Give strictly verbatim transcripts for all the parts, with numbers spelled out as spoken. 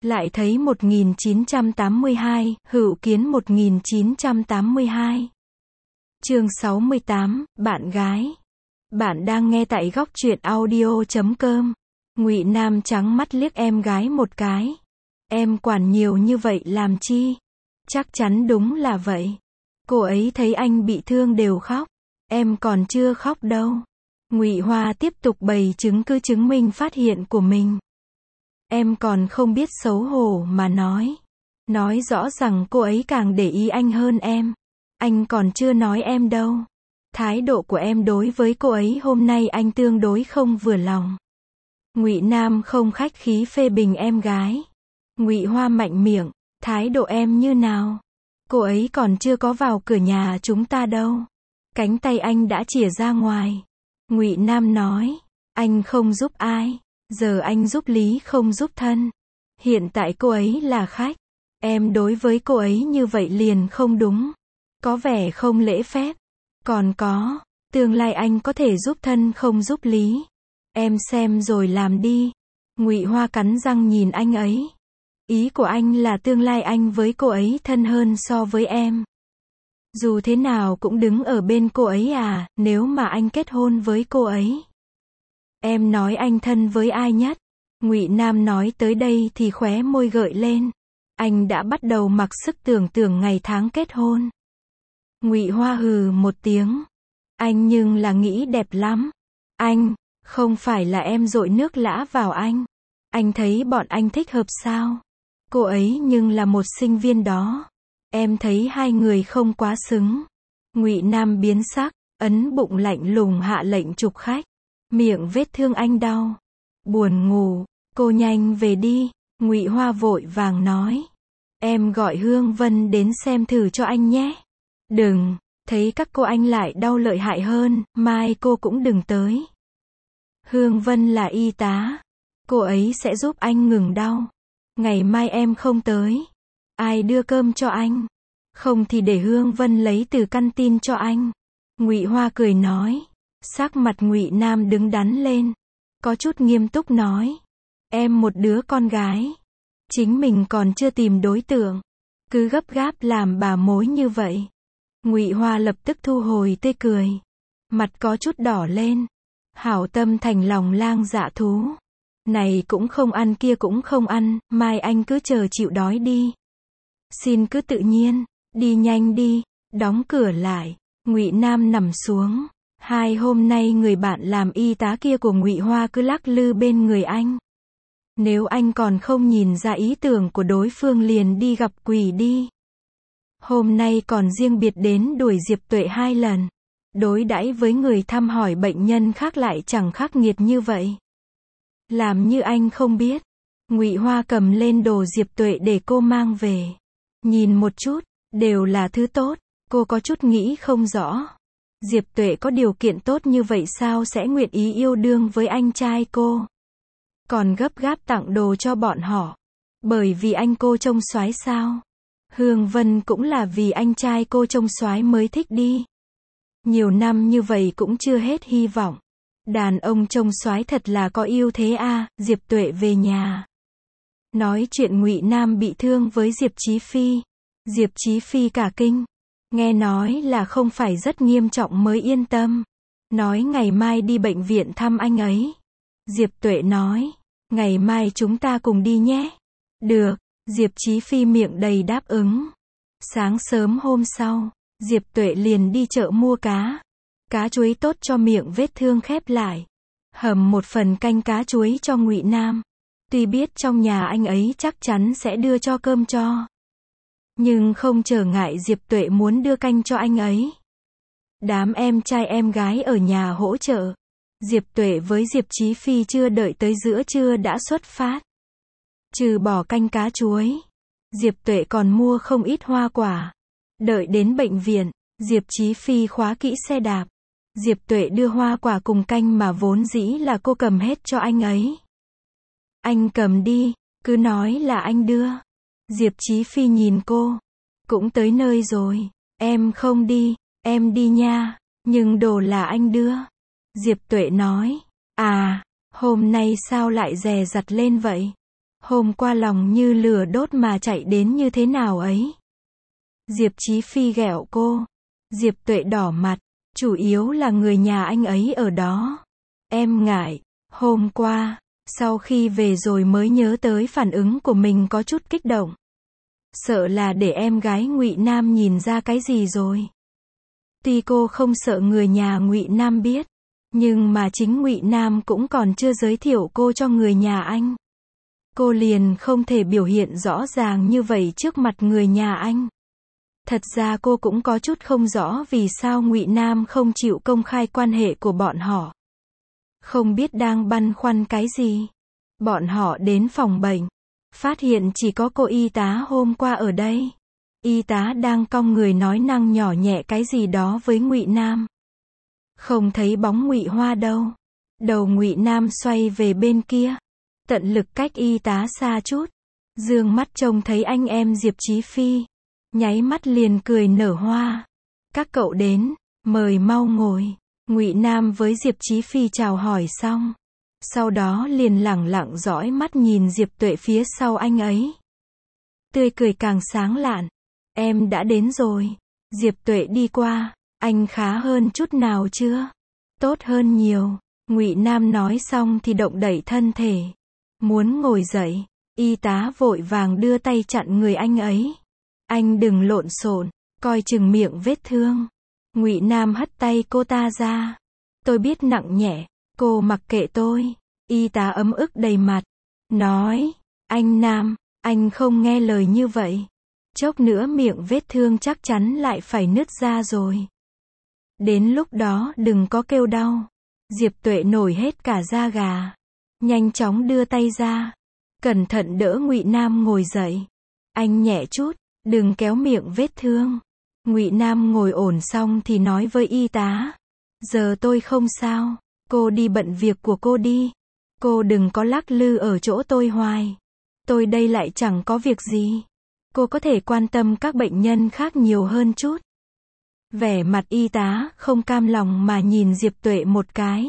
Lại thấy một nghìn chín trăm tám mươi hai, Hữu Kiến một nghìn chín trăm tám mươi hai. Chương sáu mươi tám, bạn gái. Bạn đang nghe tại góc truyện audio chấm com. Ngụy Nam trắng mắt liếc em gái một cái. Em quản nhiều như vậy làm chi? Chắc chắn đúng là vậy. Cô ấy thấy anh bị thương đều khóc. Em còn chưa khóc đâu. Ngụy Hoa tiếp tục bày chứng cứ chứng minh phát hiện của mình. Em còn không biết xấu hổ mà nói. Nói rõ rằng cô ấy càng để ý anh hơn em. Anh còn chưa nói em đâu. Thái độ của em đối với cô ấy hôm nay anh tương đối không vừa lòng. Ngụy Nam không khách khí phê bình em gái. Ngụy Hoa mạnh miệng, thái độ em như nào? Cô ấy còn chưa có vào cửa nhà chúng ta đâu. Cánh tay anh đã chìa ra ngoài. Ngụy Nam nói, anh không giúp ai, giờ anh giúp lý không giúp thân. Hiện tại cô ấy là khách, em đối với cô ấy như vậy liền không đúng. Có vẻ không lễ phép. Còn có, tương lai anh có thể giúp thân không giúp lý. Em xem rồi làm đi. Ngụy Hoa cắn răng nhìn anh ấy. Ý của anh là tương lai anh với cô ấy thân hơn so với em. Dù thế nào cũng đứng ở bên cô ấy à, nếu mà anh kết hôn với cô ấy. Em nói anh thân với ai nhất? Ngụy Nam nói tới đây thì khóe môi gợi lên. Anh đã bắt đầu mặc sức tưởng tượng ngày tháng kết hôn. Ngụy Hoa hừ một tiếng. Anh nhưng là nghĩ đẹp lắm. Anh, không phải là em dội nước lã vào anh. Anh thấy bọn anh thích hợp sao? Cô ấy nhưng là một sinh viên đó. Em thấy hai người không quá xứng. Ngụy Nam biến sắc, ấn bụng lạnh lùng hạ lệnh trục khách. Miệng vết thương anh đau. Buồn ngủ, cô nhanh về đi. Ngụy Hoa vội vàng nói. Em gọi Hương Vân đến xem thử cho anh nhé. Đừng, thấy các cô anh lại đau lợi hại hơn, mai cô cũng đừng tới. Hương Vân là y tá. Cô ấy sẽ giúp anh ngừng đau. Ngày mai em không tới. Ai đưa cơm cho anh? Không thì để Hương Vân lấy từ căn tin cho anh. Ngụy Hoa cười nói. Sắc mặt Ngụy Nam đứng đắn lên. Có chút nghiêm túc nói. Em một đứa con gái. Chính mình còn chưa tìm đối tượng. Cứ gấp gáp làm bà mối như vậy. Ngụy Hoa lập tức thu hồi tươi cười. Mặt có chút đỏ lên. Hảo tâm thành lòng lang dạ thú. Này cũng không ăn kia cũng không ăn, mai anh cứ chờ chịu đói đi. Xin cứ tự nhiên, đi nhanh đi, đóng cửa lại. Ngụy Nam nằm xuống. Hai hôm nay người bạn làm y tá kia của Ngụy Hoa cứ lắc lư bên người anh. Nếu anh còn không nhìn ra ý tưởng của đối phương liền đi gặp quỷ đi. Hôm nay còn riêng biệt đến đuổi Diệp Tuệ hai lần. Đối đãi với người thăm hỏi bệnh nhân khác lại chẳng khắc nghiệt như vậy. Làm như anh không biết. Ngụy Hoa cầm lên đồ Diệp Tuệ để cô mang về. Nhìn một chút, đều là thứ tốt. Cô có chút nghĩ không rõ. Diệp Tuệ có điều kiện tốt như vậy sao sẽ nguyện ý yêu đương với anh trai cô? Còn gấp gáp tặng đồ cho bọn họ. Bởi vì anh cô trông soái sao? Hương Vân cũng là vì anh trai cô trông soái mới thích đi. Nhiều năm như vậy cũng chưa hết hy vọng. Đàn ông trông soái thật là có ưu thế a. Diệp Tuệ về nhà. Nói chuyện Ngụy Nam bị thương với Diệp Chí Phi. Diệp Chí Phi cả kinh. Nghe nói là không phải rất nghiêm trọng mới yên tâm. Nói ngày mai đi bệnh viện thăm anh ấy. Diệp Tuệ nói. Ngày mai chúng ta cùng đi nhé. Được. Diệp Chí Phi miệng đầy đáp ứng. Sáng sớm hôm sau, Diệp Tuệ liền đi chợ mua cá. Cá chuối tốt cho miệng vết thương khép lại. Hầm một phần canh cá chuối cho Ngụy Nam. Tuy biết trong nhà anh ấy chắc chắn sẽ đưa cho cơm cho. Nhưng không trở ngại Diệp Tuệ muốn đưa canh cho anh ấy. Đám em trai em gái ở nhà hỗ trợ. Diệp Tuệ với Diệp Chí Phi chưa đợi tới giữa trưa đã xuất phát. Trừ bỏ canh cá chuối, Diệp Tuệ còn mua không ít hoa quả. Đợi đến bệnh viện, Diệp Chí Phi khóa kỹ xe đạp. Diệp Tuệ đưa hoa quả cùng canh mà vốn dĩ là cô cầm hết cho anh ấy. Anh cầm đi, cứ nói là anh đưa. Diệp Chí Phi nhìn cô. Cũng tới nơi rồi. Em không đi, em đi nha. Nhưng đồ là anh đưa. Diệp Tuệ nói. À, hôm nay sao lại dè dặt lên vậy? Hôm qua lòng như lửa đốt mà chạy đến như thế nào ấy. Diệp Chí Phi ghẹo cô. Diệp Tuệ đỏ mặt, chủ yếu là người nhà anh ấy ở đó. Em ngại, hôm qua, sau khi về rồi mới nhớ tới phản ứng của mình có chút kích động. Sợ là để em gái Ngụy Nam nhìn ra cái gì rồi. Tuy cô không sợ người nhà Ngụy Nam biết, nhưng mà chính Ngụy Nam cũng còn chưa giới thiệu cô cho người nhà anh. Cô liền không thể biểu hiện rõ ràng như vậy trước mặt người nhà anh. Thật ra cô cũng có chút không rõ vì sao Ngụy Nam không chịu công khai quan hệ của bọn họ. Không biết đang băn khoăn cái gì. Bọn họ đến phòng bệnh, phát hiện chỉ có cô y tá hôm qua ở đây. Y tá đang cong người nói năng nhỏ nhẹ cái gì đó với Ngụy Nam. Không thấy bóng Ngụy Hoa đâu. Đầu Ngụy Nam xoay về bên kia, tận lực cách y tá xa chút. Dương mắt trông thấy anh em Diệp Chí Phi, nháy mắt liền cười nở hoa. Các cậu đến, mời mau ngồi. Ngụy Nam với Diệp Chí Phi chào hỏi xong, sau đó liền lẳng lặng dõi mắt nhìn Diệp Tuệ phía sau anh ấy. Tươi cười càng sáng lạn. Em đã đến rồi. Diệp Tuệ đi qua. Anh khá hơn chút nào chưa? Tốt hơn nhiều. Ngụy Nam nói xong thì động đẩy thân thể, muốn ngồi dậy. Y tá vội vàng đưa tay chặn người anh ấy. Anh đừng lộn xộn, coi chừng miệng vết thương. Ngụy Nam hất tay cô ta ra. Tôi biết nặng nhẹ, cô mặc kệ tôi. Y tá ấm ức đầy mặt, nói, anh Nam, anh không nghe lời như vậy. Chốc nữa miệng vết thương chắc chắn lại phải nứt ra rồi. Đến lúc đó đừng có kêu đau. Diệp Tuệ nổi hết cả da gà. Nhanh chóng đưa tay ra, cẩn thận đỡ Ngụy Nam ngồi dậy. Anh nhẹ chút, đừng kéo miệng vết thương. Ngụy Nam ngồi ổn xong thì nói với y tá. Giờ tôi không sao, cô đi bận việc của cô đi. Cô đừng có lắc lư ở chỗ tôi hoài. Tôi đây lại chẳng có việc gì. Cô có thể quan tâm các bệnh nhân khác nhiều hơn chút. Vẻ mặt y tá không cam lòng mà nhìn Diệp Tuệ một cái.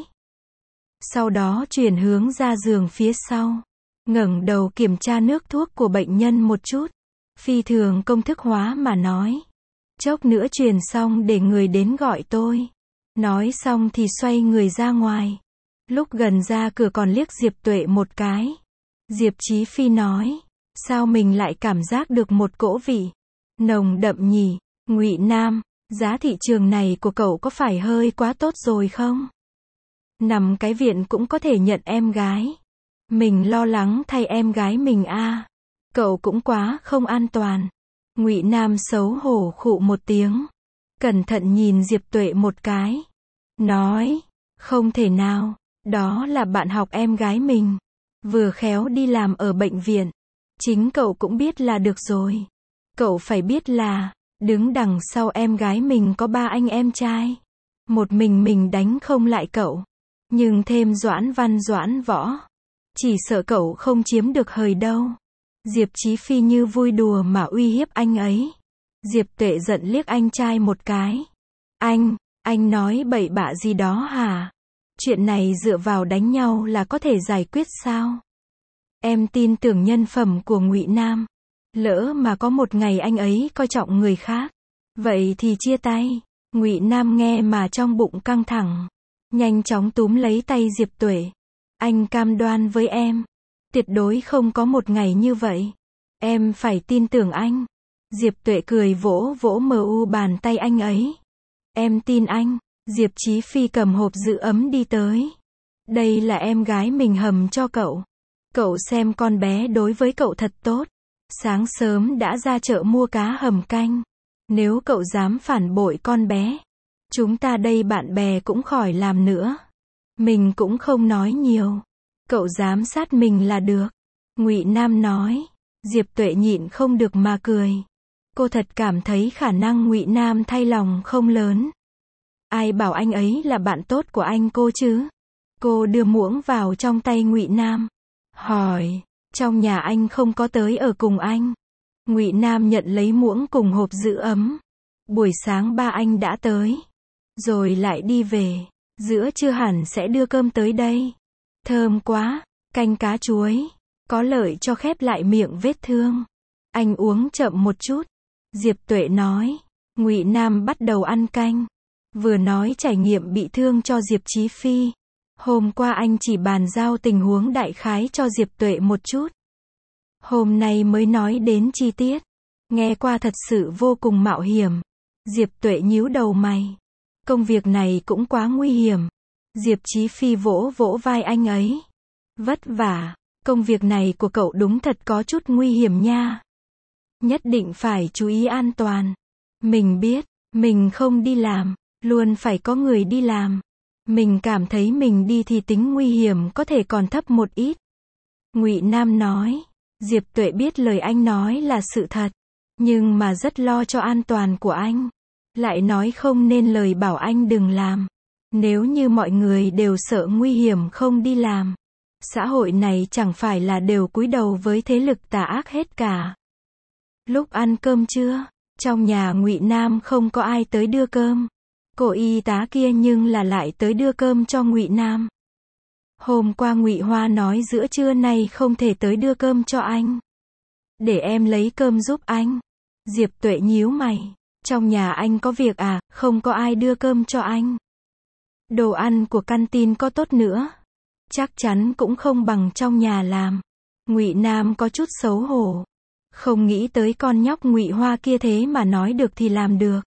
Sau đó chuyển hướng ra giường phía sau. Ngẩng đầu kiểm tra nước thuốc của bệnh nhân một chút. Phi thường công thức hóa mà nói. Chốc nữa truyền xong để người đến gọi tôi. Nói xong thì xoay người ra ngoài. Lúc gần ra cửa còn liếc Diệp Tuệ một cái. Diệp Chí Phi nói. Sao mình lại cảm giác được một cỗ vị nồng đậm nhỉ? Ngụy Nam, giá thị trường này của cậu có phải hơi quá tốt rồi không? Nằm cái viện cũng có thể nhận em gái. Mình lo lắng thay em gái mình a. À. Cậu cũng quá không an toàn. Ngụy Nam xấu hổ khụ một tiếng. Cẩn thận nhìn Diệp Tuệ một cái. Nói, không thể nào, đó là bạn học em gái mình. Vừa khéo đi làm ở bệnh viện. Chính cậu cũng biết là được rồi. Cậu phải biết là, đứng đằng sau em gái mình có ba anh em trai. Một mình mình đánh không lại cậu. Nhưng thêm Doãn Văn Doãn Võ. Chỉ sợ cậu không chiếm được hời đâu. Diệp Chí Phi như vui đùa mà uy hiếp anh ấy. Diệp Tuệ giận liếc anh trai một cái. Anh, anh nói bậy bạ gì đó hả? Chuyện này dựa vào đánh nhau là có thể giải quyết sao? Em tin tưởng nhân phẩm của Ngụy Nam. Lỡ mà có một ngày anh ấy coi trọng người khác, vậy thì chia tay. Ngụy Nam nghe mà trong bụng căng thẳng, nhanh chóng túm lấy tay Diệp Tuệ. Anh cam đoan với em, tuyệt đối không có một ngày như vậy. Em phải tin tưởng anh. Diệp Tuệ cười vỗ vỗ mờ u bàn tay anh ấy. Em tin anh. Diệp Chí Phi cầm hộp giữ ấm đi tới. Đây là em gái mình hầm cho cậu. Cậu xem con bé đối với cậu thật tốt. Sáng sớm đã ra chợ mua cá hầm canh. Nếu cậu dám phản bội con bé, chúng ta đây bạn bè cũng khỏi làm nữa. Mình cũng không nói nhiều. Cậu giám sát mình là được. Ngụy Nam nói. Diệp Tuệ nhịn không được mà cười. Cô thật cảm thấy khả năng Ngụy Nam thay lòng không lớn. Ai bảo anh ấy là bạn tốt của anh cô chứ? Cô đưa muỗng vào trong tay Ngụy Nam. Hỏi, trong nhà anh không có tới ở cùng anh? Ngụy Nam nhận lấy muỗng cùng hộp giữ ấm. Buổi sáng ba anh đã tới. Rồi lại đi về. Giữa trưa hẳn sẽ đưa cơm tới đây. Thơm quá, canh cá chuối. có lợi cho khép lại miệng vết thương. Anh uống chậm một chút. Diệp Tuệ nói. Ngụy Nam bắt đầu ăn canh. Vừa nói trải nghiệm bị thương cho Diệp Chí Phi. Hôm qua anh chỉ bàn giao tình huống đại khái cho Diệp Tuệ một chút. Hôm nay mới nói đến chi tiết. Nghe qua thật sự vô cùng mạo hiểm. Diệp Tuệ nhíu đầu mày. Công việc này cũng quá nguy hiểm. Diệp Chí Phi vỗ vỗ vai anh ấy. Vất vả. Công việc này của cậu đúng thật có chút nguy hiểm nha. Nhất định phải chú ý an toàn. Mình biết, mình không đi làm, luôn phải có người đi làm. Mình cảm thấy mình đi thì tính nguy hiểm có thể còn thấp một ít. Ngụy Nam nói. Diệp Tuệ biết lời anh nói là sự thật, nhưng mà rất lo cho an toàn của anh. Lại nói không nên lời bảo anh đừng làm. Nếu như mọi người đều sợ nguy hiểm không đi làm, xã hội này chẳng phải là đều cúi đầu với thế lực tà ác hết cả. Lúc ăn cơm trưa, trong nhà Ngụy Nam không có ai tới đưa cơm. Cô y tá kia nhưng là lại tới đưa cơm cho Ngụy Nam. Hôm qua Ngụy Hoa nói giữa trưa nay không thể tới đưa cơm cho anh. Để em lấy cơm giúp anh. Diệp Tuệ nhíu mày. Trong nhà anh có việc à, không có ai đưa cơm cho anh. Đồ ăn của căn tin có tốt nữa, chắc chắn cũng không bằng trong nhà làm. Ngụy Nam có chút xấu hổ. Không nghĩ tới con nhóc Ngụy Hoa kia thế mà nói được thì làm được.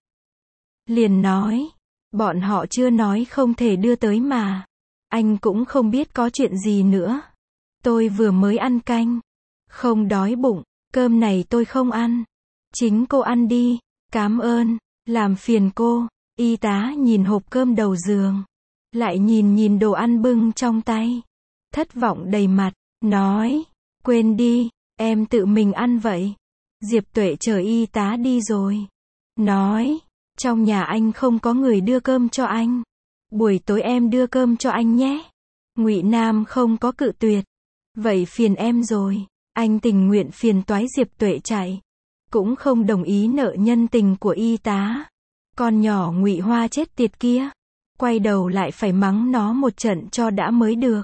Liền nói, bọn họ chưa nói không thể đưa tới mà. Anh cũng không biết có chuyện gì nữa. Tôi vừa mới ăn canh. Không đói bụng, cơm này tôi không ăn. Chính cô ăn đi, cảm ơn, làm phiền cô. Y tá nhìn hộp cơm đầu giường. Lại nhìn nhìn đồ ăn bưng trong tay. Thất vọng đầy mặt, nói, quên đi, em tự mình ăn vậy. Diệp Tuệ chờ y tá đi rồi. Nói, trong nhà anh không có người đưa cơm cho anh. Buổi tối em đưa cơm cho anh nhé. Ngụy Nam không có cự tuyệt. Vậy phiền em rồi. Anh tình nguyện phiền toái Diệp Tuệ chạy. Cũng không đồng ý nợ nhân tình của y tá. Con nhỏ Ngụy Hoa chết tiệt kia. Quay đầu lại phải mắng nó một trận cho đã mới được.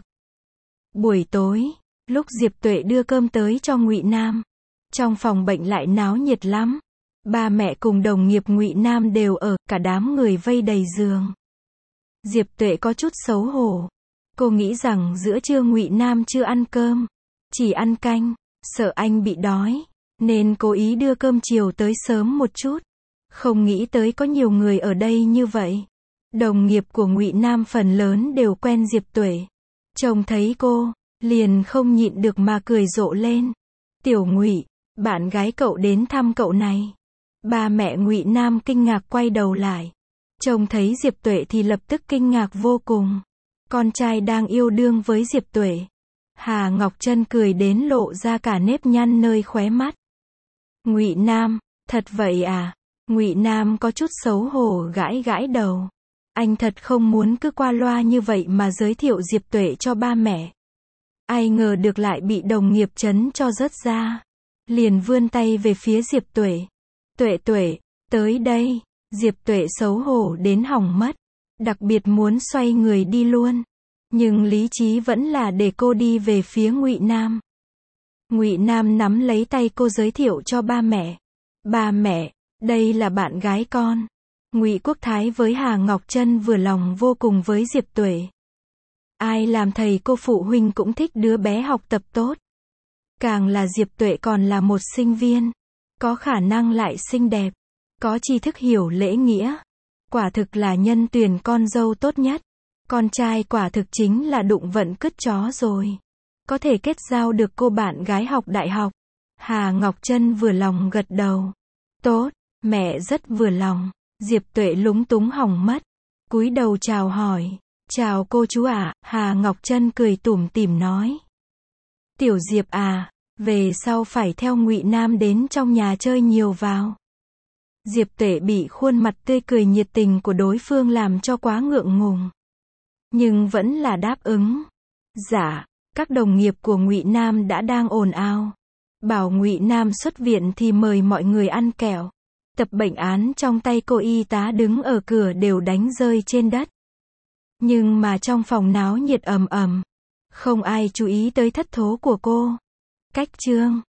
Buổi tối, lúc Diệp Tuệ đưa cơm tới cho Ngụy Nam, trong phòng bệnh lại náo nhiệt lắm. Ba mẹ cùng đồng nghiệp Ngụy Nam đều ở, cả đám người vây đầy giường. Diệp Tuệ có chút xấu hổ. Cô nghĩ rằng giữa trưa Ngụy Nam chưa ăn cơm, chỉ ăn canh, sợ anh bị đói, nên cố ý đưa cơm chiều tới sớm một chút. Không nghĩ tới có nhiều người ở đây như vậy. Đồng nghiệp của Ngụy Nam phần lớn đều quen Diệp Tuệ. Trông thấy cô, liền không nhịn được mà cười rộ lên. Tiểu Ngụy, bạn gái cậu đến thăm cậu này. Ba mẹ Ngụy Nam kinh ngạc quay đầu lại. Trông thấy Diệp Tuệ thì lập tức kinh ngạc vô cùng. Con trai đang yêu đương với Diệp Tuệ. Hà Ngọc Trân cười đến lộ ra cả nếp nhăn nơi khóe mắt. Ngụy Nam, thật vậy à? Ngụy Nam có chút xấu hổ gãi gãi đầu. Anh thật không muốn cứ qua loa như vậy mà giới thiệu Diệp Tuệ cho ba mẹ. Ai ngờ được lại bị đồng nghiệp trấn cho rớt ra. Liền vươn tay về phía Diệp Tuệ. Tuệ Tuệ, tới đây. Diệp Tuệ xấu hổ đến hỏng mất. Đặc biệt muốn xoay người đi luôn. Nhưng lý trí vẫn là để cô đi về phía Ngụy Nam. Ngụy Nam nắm lấy tay cô giới thiệu cho ba mẹ. Ba mẹ, đây là bạn gái con. Ngụy Quốc Thái với Hà Ngọc Trân vừa lòng vô cùng với Diệp Tuệ. Ai làm thầy cô phụ huynh cũng thích đứa bé học tập tốt. Càng là Diệp Tuệ còn là một sinh viên. Có khả năng lại xinh đẹp. Có tri thức hiểu lễ nghĩa. Quả thực là nhân tuyển con dâu tốt nhất. Con trai quả thực chính là đụng vận cứt chó rồi. Có thể kết giao được cô bạn gái học đại học. Hà Ngọc Trân vừa lòng gật đầu. Tốt, mẹ rất vừa lòng. Diệp Tuệ lúng túng hỏng mất. Cúi đầu chào hỏi. Chào cô chú ạ, à, Hà Ngọc Trân cười tủm tỉm nói. Tiểu Diệp à, về sau phải theo Ngụy Nam đến trong nhà chơi nhiều vào. Diệp Tuệ bị khuôn mặt tươi cười nhiệt tình của đối phương làm cho quá ngượng ngùng. Nhưng vẫn là đáp ứng. Dạ, các đồng nghiệp của Ngụy Nam đã đang ồn ào. Bảo Ngụy Nam xuất viện thì mời mọi người ăn kẹo. Tập bệnh án trong tay cô y tá đứng ở cửa đều đánh rơi trên đất. Nhưng mà trong phòng náo nhiệt ầm ầm. Không ai chú ý tới thất thố của cô. Cách chương